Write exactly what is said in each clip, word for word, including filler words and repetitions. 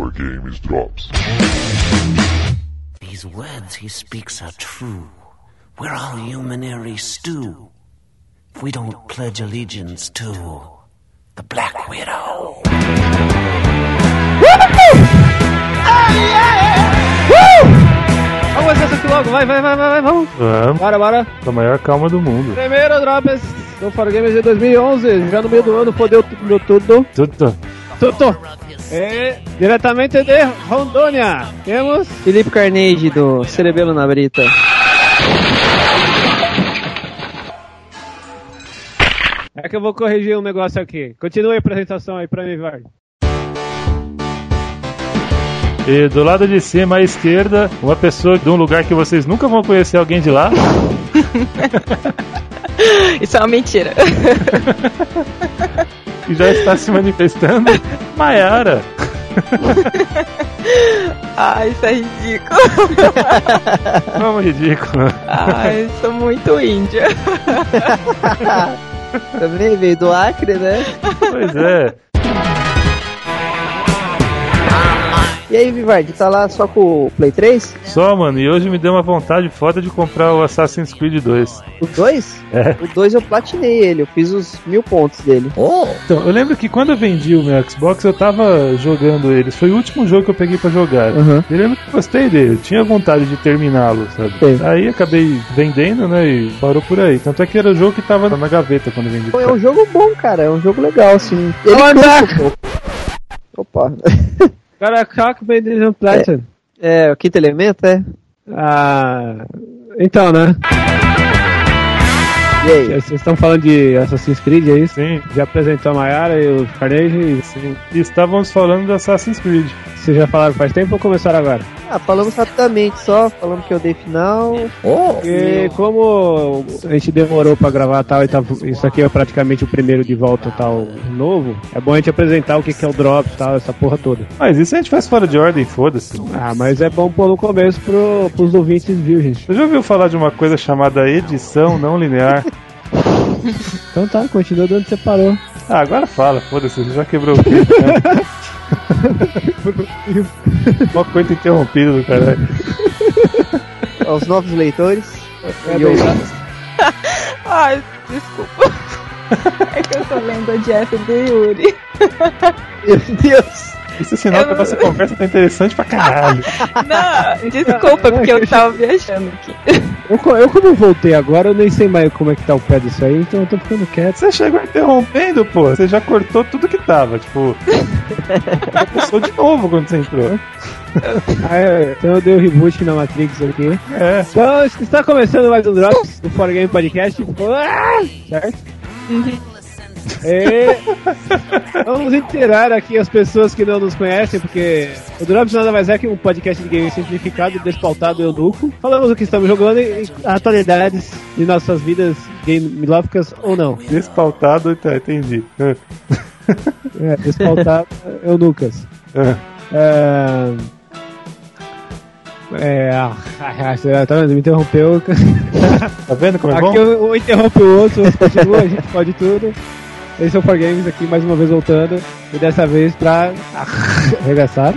For Games Drops. These words he speaks are true. We're all humanary stew. If we don't pledge allegiance to the Black Widow. Vamos começar isso logo, vai, vai, vai, vai, vamos. Vamos. Bora, bora. Da maior calma do mundo. Primeiro Drops do For Games de dois mil e onze, já no meio do ano, fodeu tudo, tudo. Tudo. Tudo. E diretamente de Rondônia, temos Felipe Carnegie do Cerebelo na Brita. É que eu vou corrigir um negócio aqui. Continue a apresentação aí pra mim, vai. E do lado de cima, à esquerda, uma pessoa de um lugar que vocês nunca vão conhecer alguém de lá. Isso é uma mentira. Que já está se manifestando. Maiara. Ai, isso é ridículo. Como ridículo. Ai, sou muito índia. Também veio do Acre, né? Pois é. E aí, Vivard, tá lá só com o Play três? Só, mano, e hoje me deu uma vontade foda de comprar o Assassin's Creed dois. O dois? É. O dois eu platinei ele, eu fiz os mil pontos dele. Oh! Então, eu lembro que quando eu vendi o meu Xbox, eu tava jogando ele. Foi o último jogo que eu peguei pra jogar. Uhum. Eu lembro que eu gostei dele, eu tinha vontade de terminá-lo, sabe? Sim. Aí acabei vendendo, né, e parou por aí. Tanto é que era o jogo que tava na gaveta quando eu vendi. Pô, é um jogo bom, cara, é um jogo legal, assim. Ele Olha! cansa um pouco. Opa. Cara, Cock Band Platinum. É, o quinto elemento, é? Ah, então, né? E aí? Vocês estão falando de Assassin's Creed, é isso? Sim, Já apresentou a Maiara e o Carnegie e sim. E estávamos falando do Assassin's Creed. vocês já falaram faz tempo ou começaram agora? Ah, falamos rapidamente só, falamos que eu dei final. Porque como a gente demorou pra gravar tal, e tá, isso aqui é praticamente o primeiro de volta tal novo, é bom a gente apresentar o que, que é o Drops tal, essa porra toda. Mas isso a gente faz fora de ordem, foda-se. Ah, mas é bom pôr no começo pro, pros ouvintes virgens. Você já ouviu falar de uma coisa chamada edição não linear? Então tá, continua de onde você parou. Ah, agora fala, foda-se, você já quebrou o quê? Uma coisa interrompida do caralho. Aos novos leitores. É e ouvintes. Ai, desculpa. É que eu tô lendo a Jeff do Yuri. Meu Deus. Isso é sinal Eu que a não- nossa conversa tá interessante pra caralho. Não, desculpa, porque eu tava viajando aqui. Eu, co- eu como voltei agora, eu nem sei mais como é que tá o pé disso aí, então eu tô ficando quieto. Você chegou interrompendo, pô. Você já cortou tudo que tava, tipo. Começou de novo quando você entrou. Ah, é, então eu dei o reboot na Matrix aqui. É. Então, está começando mais um Drops do For Game Podcast. Ah, certo? E vamos inteirar aqui as pessoas que não nos conhecem, porque o Drops nada mais é que um podcast de game simplificado, despautado e eunuco. Falamos o que estamos jogando e atualidades de nossas vidas gameilóficas ou não. Despautado, tá, entendi. É. É, despautado eunucas. É. É... É... Ah, tá vendo? Me interrompeu. Tá vendo como é Aqui bom? um, um interrompe o outro, o outro continua, a gente pode tudo. Esse é o For Games aqui, mais uma vez voltando. E dessa vez pra arregaçar.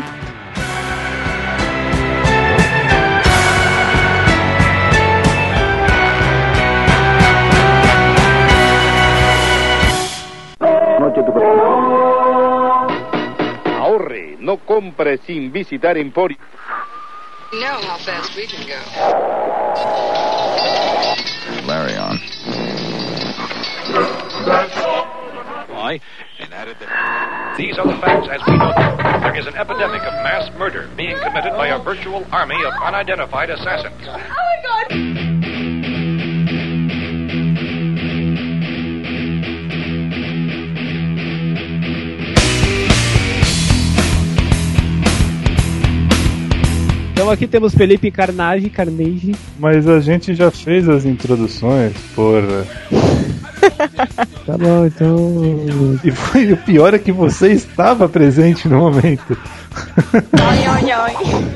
Ahorre, no compre sin visitar Emporio. You know how fast we can go. Larry on. Why? And added that these are the facts as we know them. There is an epidemic of mass murder being committed by a virtual army of unidentified assassins. Oh my god! Então aqui temos Felipe Carnage, Carnegie. Mas a gente já fez as introduções, porra. Tá bom, então. E, foi, o pior é que você estava presente no momento. Oi, oi,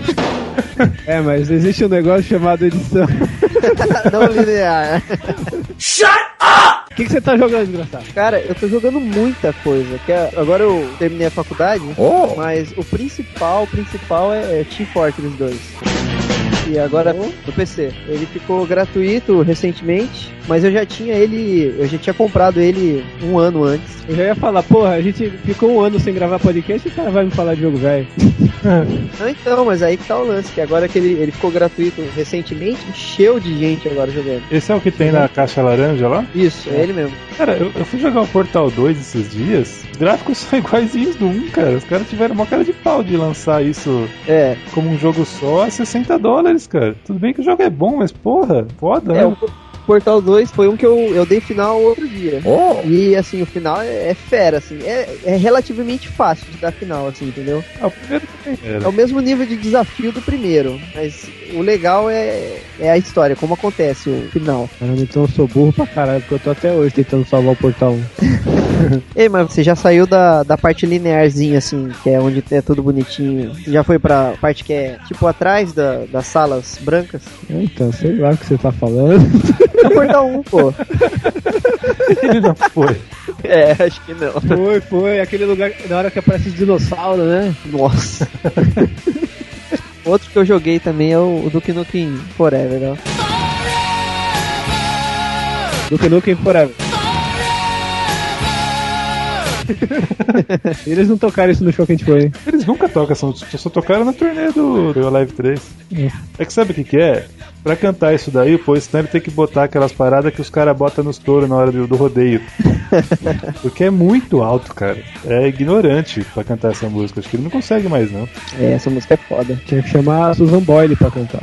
oi. É, mas existe um negócio chamado edição. Não linear. O que, que você tá jogando, desgraçado? Cara, eu tô jogando muita coisa. Que é- agora eu terminei a faculdade, Oh. mas o principal, o principal é Team Fortress dois. E agora no P C. Ele ficou gratuito recentemente, mas eu já tinha ele, eu já tinha comprado ele um ano antes. Eu já ia falar, porra, a gente ficou um ano sem gravar podcast e o cara vai me falar de jogo velho. Não, então, mas aí que tá o lance, que agora que ele, ele ficou gratuito recentemente, encheu de gente agora jogando. Esse é o que tem na caixa laranja lá? Isso, é ele mesmo. Cara, eu, eu fui jogar o Portal dois esses dias. Os gráficos são iguaizinhos do um, cara. Os caras tiveram uma cara de pau de lançar isso É, como um jogo só a sessenta dólares, cara. Tudo bem que o jogo é bom, mas porra, foda, é né? o Portal dois foi um que eu, eu dei final outro dia. Oh. E assim, o final é, é fera, assim, é, é relativamente fácil de dar final, assim, entendeu? Ah, o primeiro também É era. o mesmo nível de desafio do primeiro, mas o legal é, é a história, como acontece o final. Caramba, então eu sou burro pra caralho, porque eu tô até hoje tentando salvar o Portal um. Ei, mas você já saiu da, da parte linearzinha, assim, que é onde é tudo bonitinho. Você já foi pra parte que é, tipo, atrás da, das salas brancas? Então, sei lá o que você tá falando. É o Portal um, pô. Ele não foi. É, acho que não. Foi, foi, aquele lugar na hora que aparece dinossauro, né? Nossa. Outro que eu joguei também é o, o Duke Nukem Forever, né? Duke Nukem Forever. Eles não tocaram isso no show que a gente foi, hein? Eles nunca tocam, só, só tocaram na turnê do, do Live três. É que sabe o que que é? Pra cantar isso daí, pô, senão ele tem que botar aquelas paradas que os caras botam nos touros na hora do, do rodeio. Porque é muito alto, cara. É ignorante pra cantar essa música. Acho que ele não consegue mais, não. É, essa música é foda. Tinha que chamar a Susan Boyle pra cantar.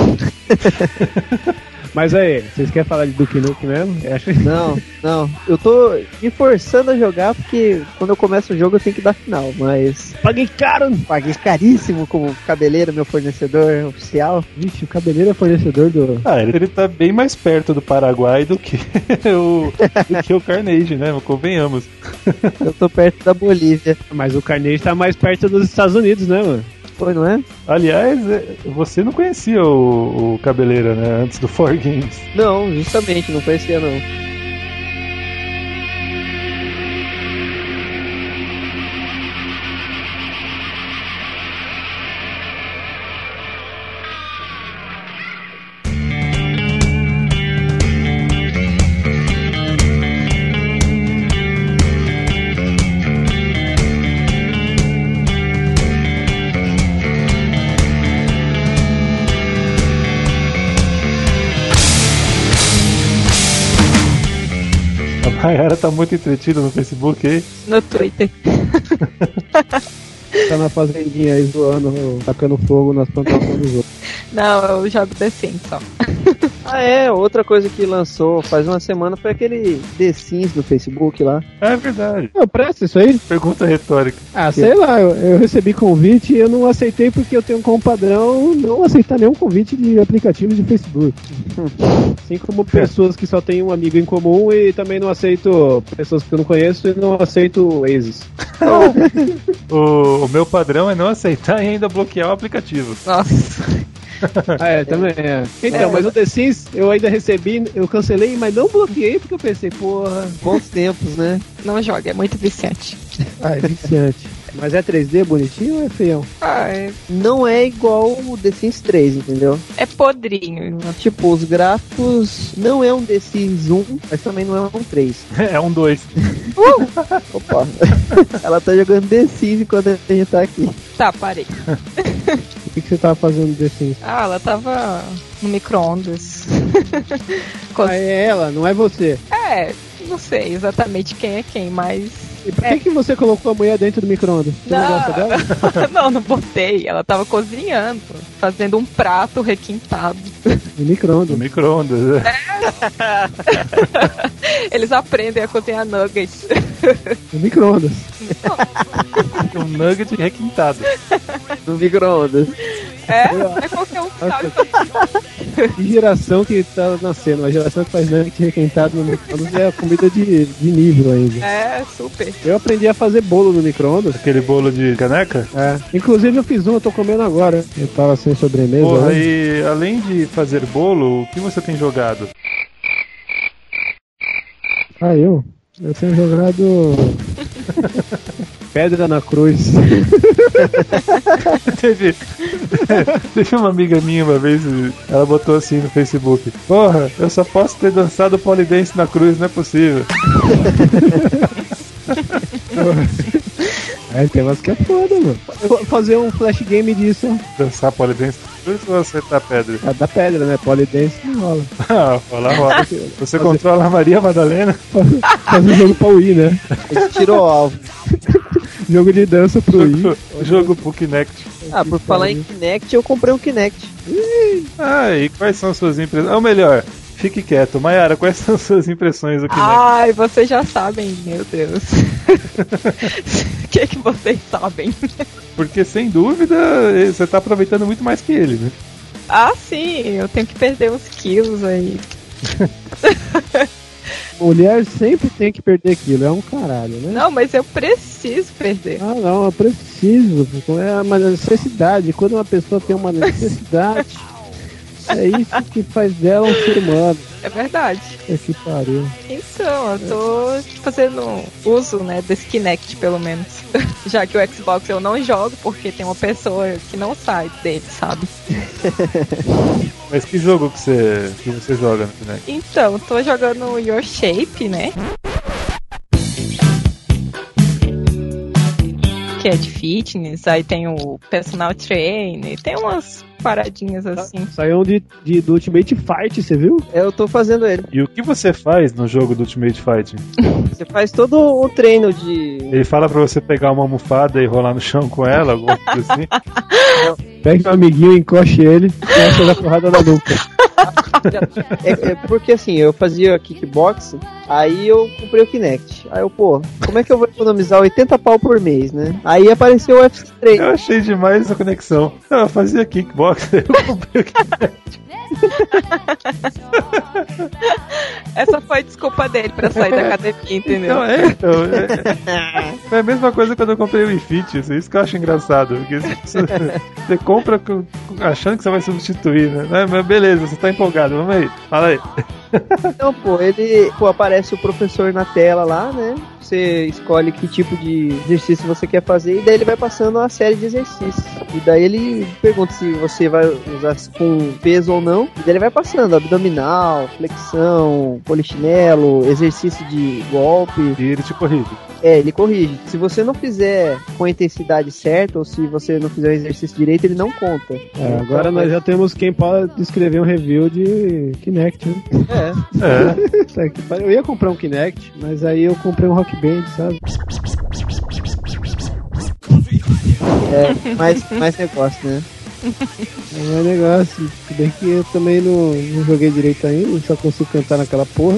Mas aí, vocês querem falar de Duke Nukem mesmo? Eu acho... Não, não. Eu tô me forçando a jogar porque quando eu começo o jogo eu tenho que dar final, mas Paguei caro! paguei caríssimo como cabeleiro, meu fornecedor oficial. Vixe, o cabeleiro é fornecedor do... Ah, ele, ele tá bem mais perto do Paraguai do que o, do que o Carnage, né? Convenhamos. Eu tô perto da Bolívia. Mas o Carnage tá mais perto dos Estados Unidos, né, mano? Foi, não é? Aliás, é, você não conhecia o, o Cabeleira, né? Antes do four Games. Não, justamente, não conhecia não. A Mayara tá muito entretida no Facebook aí. No Twitter. Tá na fazendinha aí zoando, tacando fogo nas plantações dos outros. Não, eu jogo The Sims só. Ah, é, outra coisa que lançou faz uma semana foi aquele The Sims do Facebook lá. É verdade. Não, presta isso aí? Pergunta retórica. Ah, sei lá, eu, eu recebi convite e eu não aceitei porque eu tenho como padrão não aceitar nenhum convite de aplicativo de Facebook. Assim como pessoas que só têm um amigo em comum e também não aceito pessoas que eu não conheço e não aceito exes. O, o meu padrão é não aceitar e ainda bloquear o aplicativo. Nossa. Ah, é, também é. Então, mas o The Sims eu ainda recebi, eu cancelei, mas não bloqueei porque eu pensei, porra, Bons tempos, né? Não joga, é muito viciante. ah, é viciante. Mas é três D bonitinho ou é feião? Ah, é, Não é igual o The Sims três, entendeu? é podrinho. Tipo, os gráficos não é um The Sims um, mas também não é um três. É um dois. Opa. Ela tá jogando The Sims enquanto a gente tá aqui. Tá, parei. O que, que você tava fazendo no The Sims? Ah, ela tava no micro-ondas. Co- Ah, é ela, não é você. É, não sei exatamente quem é quem, mas... E por que, que você colocou a mulher dentro do micro-ondas? Você não gosta dela? não, não botei. Ela tava cozinhando, fazendo um prato requintado. No micro-ondas. No micro-ondas. né? Eles aprendem a cozinhar nuggets. No micro-ondas. Um nugget requintado. No micro-ondas. É, é qualquer um que sabe fazer. Que geração que tá nascendo? A geração que faz nugget requentado no micro-ondas é a comida de, de nível ainda. É, super. Eu aprendi a fazer bolo no micro-ondas. Aquele bolo de caneca. É. Inclusive eu fiz um, eu tô comendo agora. Eu tava sem sobremesa. Porra, né? e além de fazer bolo, o que você tem jogado? Ah, eu? Eu tenho jogado Pedra na Cruz. teve, teve uma amiga minha uma vez, ela botou assim no Facebook: porra, eu só posso ter dançado polidense na cruz, não é possível. É, tem umas que é foda, mano. Eu vou fazer um flash game disso, ó. Dançar polidense na cruz ou acertar pedra? Ah, da pedra, né? Polidense não rola. Ah, rola, rola. Você controla a Maria Madalena? Fazer um jogo pra Wii, né? A gente tirou o alvo. Jogo de dança pro Wii. Jogo, jogo pro Kinect. Ah, por falar em Kinect, eu comprei um Kinect. Ah, e quais são suas impressões? Ou melhor, fique quieto. Mayara, quais são suas impressões do Kinect? Ai, vocês já sabem, meu Deus. O que que vocês sabem? Porque, sem dúvida, você tá aproveitando muito mais que ele, né? Ah, sim, eu tenho que perder uns quilos aí. Mulher sempre tem que perder aquilo, é um caralho, né? Não, mas eu preciso perder. Ah, não, eu preciso. É uma necessidade. Quando uma pessoa tem uma necessidade, é isso que faz dela um ser humano. É verdade. É que pariu. Então, eu tô fazendo uso, né, desse Kinect, pelo menos. Já que o Xbox eu não jogo, porque tem uma pessoa que não sai dele, sabe? Mas que jogo que você, que você joga no Kinect? Então, tô jogando Your Shape, né? Que é de fitness, aí tem o personal trainer, tem umas paradinhas assim. Saiu de, de, do Ultimate Fight, você viu? Eu tô fazendo ele. E o que você faz no jogo do Ultimate Fighting? Você faz todo o treino de... Ele fala pra você pegar uma almofada e rolar no chão com ela, alguma coisa assim? Pega um amiguinho, encoste ele e acha a porrada na nuca. É, é porque assim, eu fazia kickboxing, aí eu comprei o Kinect. Aí eu, pô, como é que eu vou economizar oitenta pau por mês, né? Aí apareceu o U F C três. Eu achei demais essa conexão. Não, eu fazia kickbox, eu comprei o Kinect. Essa foi a desculpa dele pra sair da academia, entendeu? Não, é, então, é, foi a mesma coisa quando eu comprei o Infit, isso, isso que eu acho engraçado, porque você, você compra achando que você vai substituir, né? Mas beleza, você tá empolgado, vamos aí, fala aí. Então, pô, ele pô, aparece o professor na tela lá, né? Você escolhe que tipo de exercício você quer fazer e daí ele vai passando uma série de exercícios. E daí ele pergunta se você vai usar com peso ou não. E daí ele vai passando abdominal, flexão, polichinelo, exercício de golpe. E ele te corrige. É, ele corrige. Se você não fizer com a intensidade certa ou se você não fizer o exercício direito, ele não conta. É, agora nós já temos quem pode escrever um review de Kinect, né? É. É. Eu ia comprar um Kinect, mas aí eu comprei um Rock Band, sabe? É, mais, mais negócio, né? É mais negócio. Se bem que eu também não, não joguei direito ainda, só consigo cantar naquela porra.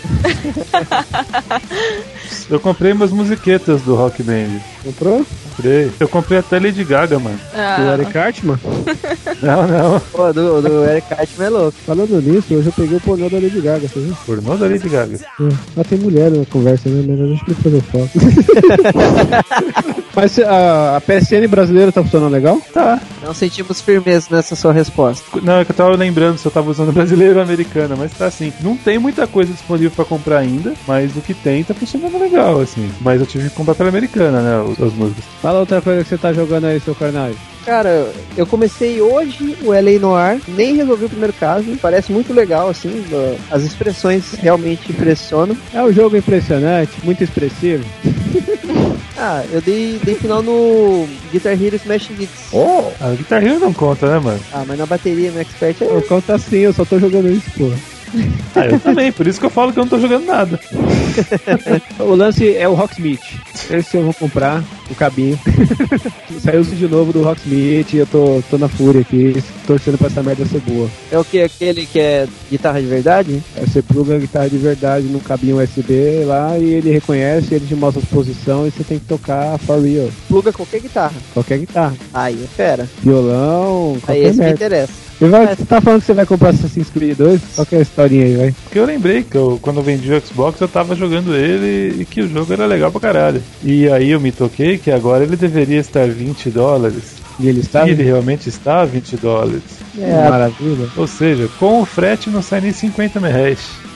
Eu comprei umas musiquetas do Rock Band. Comprou? Comprei. Eu comprei até Lady Gaga, mano. Ah. Do Eric Cartman? Não, não. Pô, do, do Eric Cartman é louco. Falando nisso, hoje eu peguei o pornô da Lady Gaga, você viu? Pornô da Lady Gaga. É. Lá tem mulher na conversa, né? Mas a gente não fazer foto. Mas a, a P S N brasileira tá funcionando legal? Tá. Não sentimos firmeza nessa sua resposta. Não, é que eu tava lembrando se eu tava usando brasileiro ou americana, mas tá assim. Não tem muita coisa disponível pra comprar ainda, mas o que tem tá funcionando legal, assim. Mas eu tive que comprar pela americana, né, as, as músicas. Fala outra coisa que você tá jogando aí, seu carnal. Cara, eu comecei hoje o L A Noir, nem resolvi o primeiro caso, parece muito legal, assim, as expressões realmente impressionam. É um jogo impressionante, muito expressivo. Ah, eu dei, dei final no Guitar Hero Smash Hits. Oh! A Guitar Hero não conta, né, mano? Ah, mas na bateria, no Expert é... Eu conto assim, eu só tô jogando isso, porra. Ah, eu também, por isso que eu falo que eu não tô jogando nada. O lance é o Rocksmith. Esse eu vou comprar, o cabinho. Saiu de novo do Rocksmith e eu tô, tô na fúria aqui, torcendo pra essa merda ser boa. É o que? Aquele que é guitarra de verdade? É, você pluga a guitarra de verdade no cabinho U S B lá e ele reconhece, ele te mostra a posição e você tem que tocar for real. Pluga qualquer guitarra. Qualquer guitarra. Aí é fera. Violão, qualquer Aí esse me merda. interessa. Você, vai, você tá falando que você vai comprar Assassin's Creed dois? Qual que é a historinha aí, vai? Porque eu lembrei que eu, quando eu vendi o Xbox eu tava jogando ele e que o jogo era legal pra caralho. E aí eu me toquei que agora ele deveria estar vinte dólares. E ele está? E ele realmente está vinte dólares. É, maravilha. Ou seja, com o frete não sai nem cinquenta reais.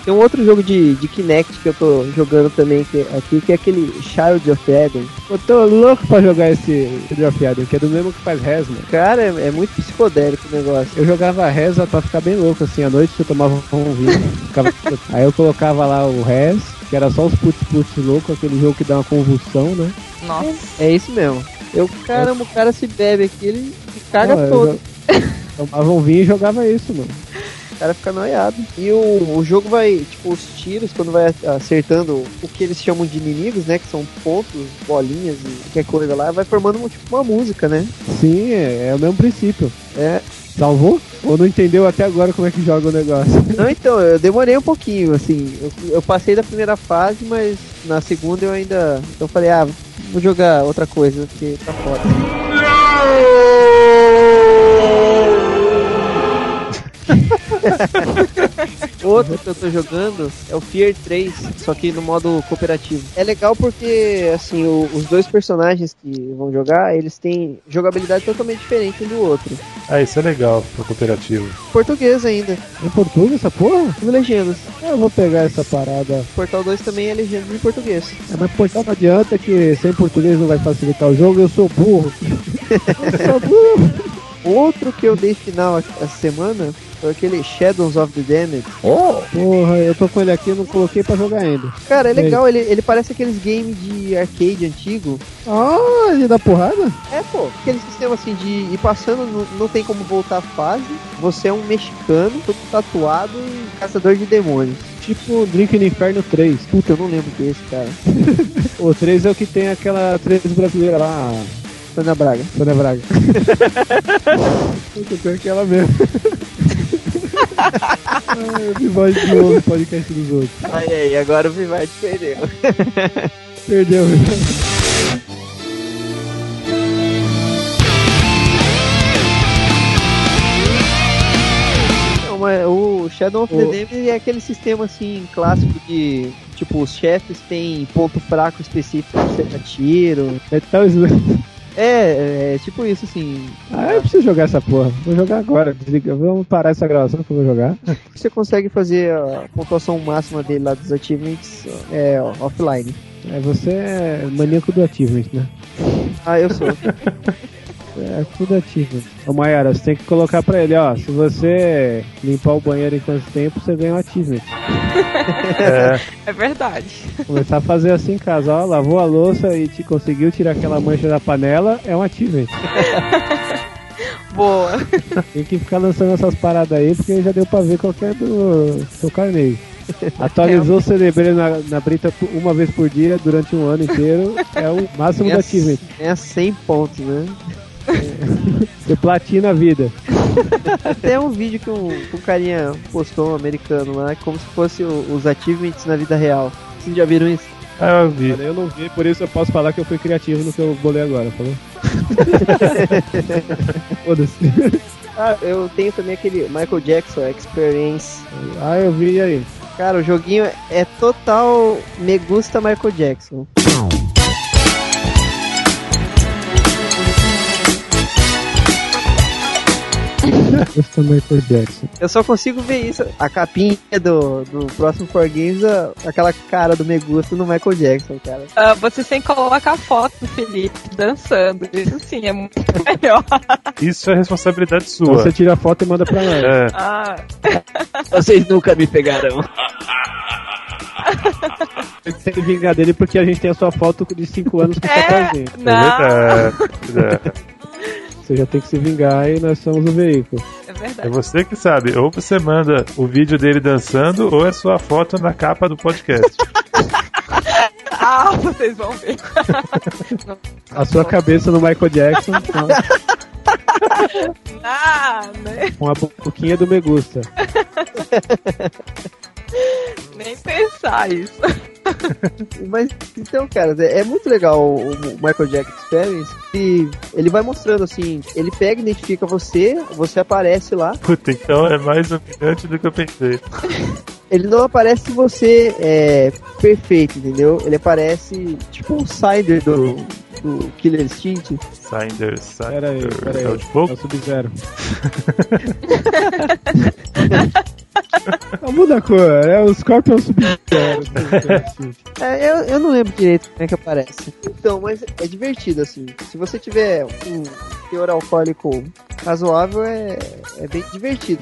Tem um outro jogo de, de Kinect que eu tô jogando também que, aqui, que é aquele Child of Eden. Eu tô louco pra jogar esse Child of Eden, que é do mesmo que faz Rez, mano. Cara, é, é muito psicodélico o negócio. Eu jogava Rez pra ficar bem louco, assim, à noite eu tomava um vinho, ficava... aí eu colocava lá o Rez, que era só os putz-putz loucos, aquele jogo que dá uma convulsão, né? Nossa. É isso mesmo. Eu, caramba, o cara se bebe aqui, ele se caga Não, todo. Eu tomava um vinho e jogava isso, mano. O cara fica noiado. E o, o jogo vai, tipo, os tiros, quando vai acertando o que eles chamam de inimigos, né? Que são pontos, bolinhas e qualquer coisa lá, vai formando tipo uma música, né? Sim, é, é o mesmo princípio. É. Salvou? Ou não entendeu até agora como é que joga o negócio? Não, então, eu demorei um pouquinho, assim. Eu, eu passei da primeira fase, mas na segunda eu ainda. Eu falei, ah, vou jogar outra coisa, porque tá foda. Outro que eu tô jogando é o Fear três, só que no modo cooperativo. É legal porque, assim, o, os dois personagens que vão jogar, eles têm jogabilidade totalmente diferente um do outro. Ah, isso é legal pro cooperativo. Português ainda. Em português essa porra? Tudo legendas. Eu vou pegar essa parada. Portal dois também é legenda em português. É, mas Portal não adianta que sem português não vai facilitar o jogo, eu sou burro. Eu sou burro. Outro que eu dei final essa semana foi aquele Shadows of the Damned. Oh! Porra, eu tô com ele aqui e não coloquei pra jogar ainda. Cara, é legal, ele, ele parece aqueles games de arcade antigo. Ah, ele dá porrada? É, pô, aquele sistema assim de ir passando, não, não tem como voltar a fase. Você é um mexicano, todo tatuado e caçador de demônios. Tipo Drink no Inferno três. Puta, eu não lembro desse, cara. O três é o que tem aquela três brasileira lá. Sônia Braga. Sônia Braga. Eu tenho aquela mesmo. Ai, o Vivide de novo no podcast dos outros. Ai, ai, agora o Vivide perdeu. Perdeu, Não, mas o Shadow of the Damned é aquele sistema assim clássico de tipo os chefes têm ponto fraco específico pra você dar tiro. É tão É, é tipo isso, assim. Ah, eu preciso jogar essa porra. Vou jogar agora. Desliga. Vamos parar essa gravação que eu vou jogar. Você consegue fazer a pontuação máxima dele lá dos achievements é, offline. É, você é maníaco do achievement, né? Ah, eu sou. É tudo achievement. Ô Mayara, você tem que colocar pra ele, ó. Se você limpar o banheiro em tanto tempo, você ganha um achievement. É. É verdade. Começar a fazer assim em casa, ó. Lavou a louça e te conseguiu tirar aquela mancha da panela, é um achievement. Boa. Tem que ficar lançando essas paradas aí, porque já deu pra ver qual que é do seu carneiro. Atualizou o C D B na, na Brita uma vez por dia durante um ano inteiro. É o máximo do achievement. É cem pontos, né? Você platina a vida. Tem um vídeo que um, um carinha postou, um americano lá, como se fosse o, os achievements na vida real. Vocês já viram isso? Ah, eu vi. Eu não vi, por isso eu posso falar que eu fui criativo no que eu bolei agora, falou? Foda-se. Ah, eu tenho também aquele Michael Jackson Experience. Ah, eu vi aí. Cara, o joguinho é total me gusta Michael Jackson. Gusta Michael Jackson. Eu só consigo ver isso. A capinha do, do próximo For Games, a, aquela cara do me gusta no Michael Jackson, cara. Uh, você tem que colocar a foto do Felipe dançando. Isso sim é muito melhor. Isso é responsabilidade sua. Então você tira a foto e manda pra nós. É. Ah. Vocês nunca me pegarão. Tem que vingar dele porque a gente tem a sua foto de cinco anos com o papazinho. Não. É verdade. Você já tem que se vingar e nós somos o veículo. É verdade. É você que sabe. Ou você manda o vídeo dele dançando, ou é sua foto na capa do podcast. Ah, vocês vão ver. A sua cabeça no Michael Jackson. Ah, né? Com a boquinha do me gusta. Nem pensar isso. Mas, então, cara, é, é muito legal o, o Michael Jackson Experience. E ele vai mostrando assim, ele pega e identifica você, você aparece lá. Puta, então é mais humilhante do que eu pensei. Ele não aparece se você é perfeito, entendeu? Ele aparece tipo um Cinder do, do Killer Instinct. Cinder, Cinder. Pera aí, pera aí. É o de fogo? É o Sub-Zero. Não muda a cor, é o Scorpion Sub-Zero. É, eu, eu não lembro direito como é que aparece. Então, mas é divertido, assim. Se você tiver um teor alcoólico razoável, é, é bem divertido.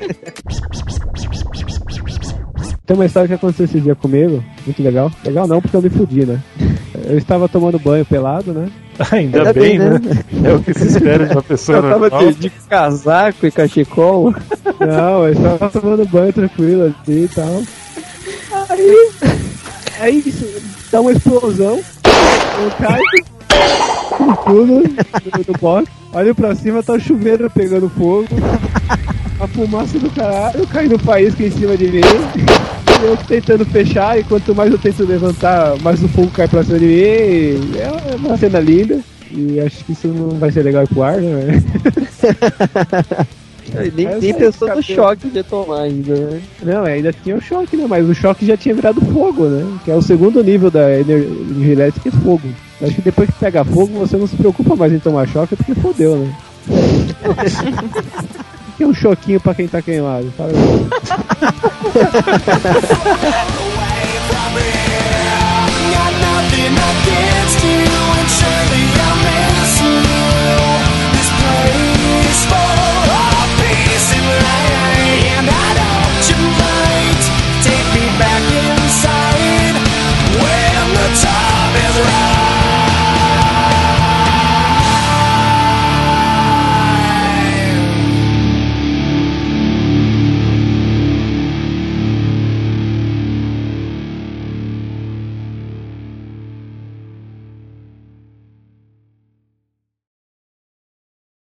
Tem uma história que aconteceu esse dia comigo, muito legal. Legal não, porque eu me fudi, né? Eu estava tomando banho pelado, né? Ainda, Ainda bem, bem, né? né? É o que se espera de uma pessoa Eu tava normal. de, de casaco e cachecol. Não, eu estava tomando banho tranquilo assim e tal. Aí, aí isso, dá uma explosão, eu caio com tudo no, no box. Olho pra cima, tá o chuveiro pegando fogo. A fumaça do caralho caindo faísca em cima de mim. E eu tentando fechar, e quanto mais eu tento levantar, mais o fogo cai pra cima de mim. E é uma cena linda. E acho que isso não vai ser legal pro ar, né? Nem, nem pensou no choque de tomar ainda, né? Não, ainda tinha o choque, né? Mas o choque já tinha virado fogo, né? Que é o segundo nível da energia elétrica, é fogo. Acho que depois que pega fogo, você não se preocupa mais em tomar choque, porque fodeu, né? Que é um choquinho pra quem tá queimado. Fala aí.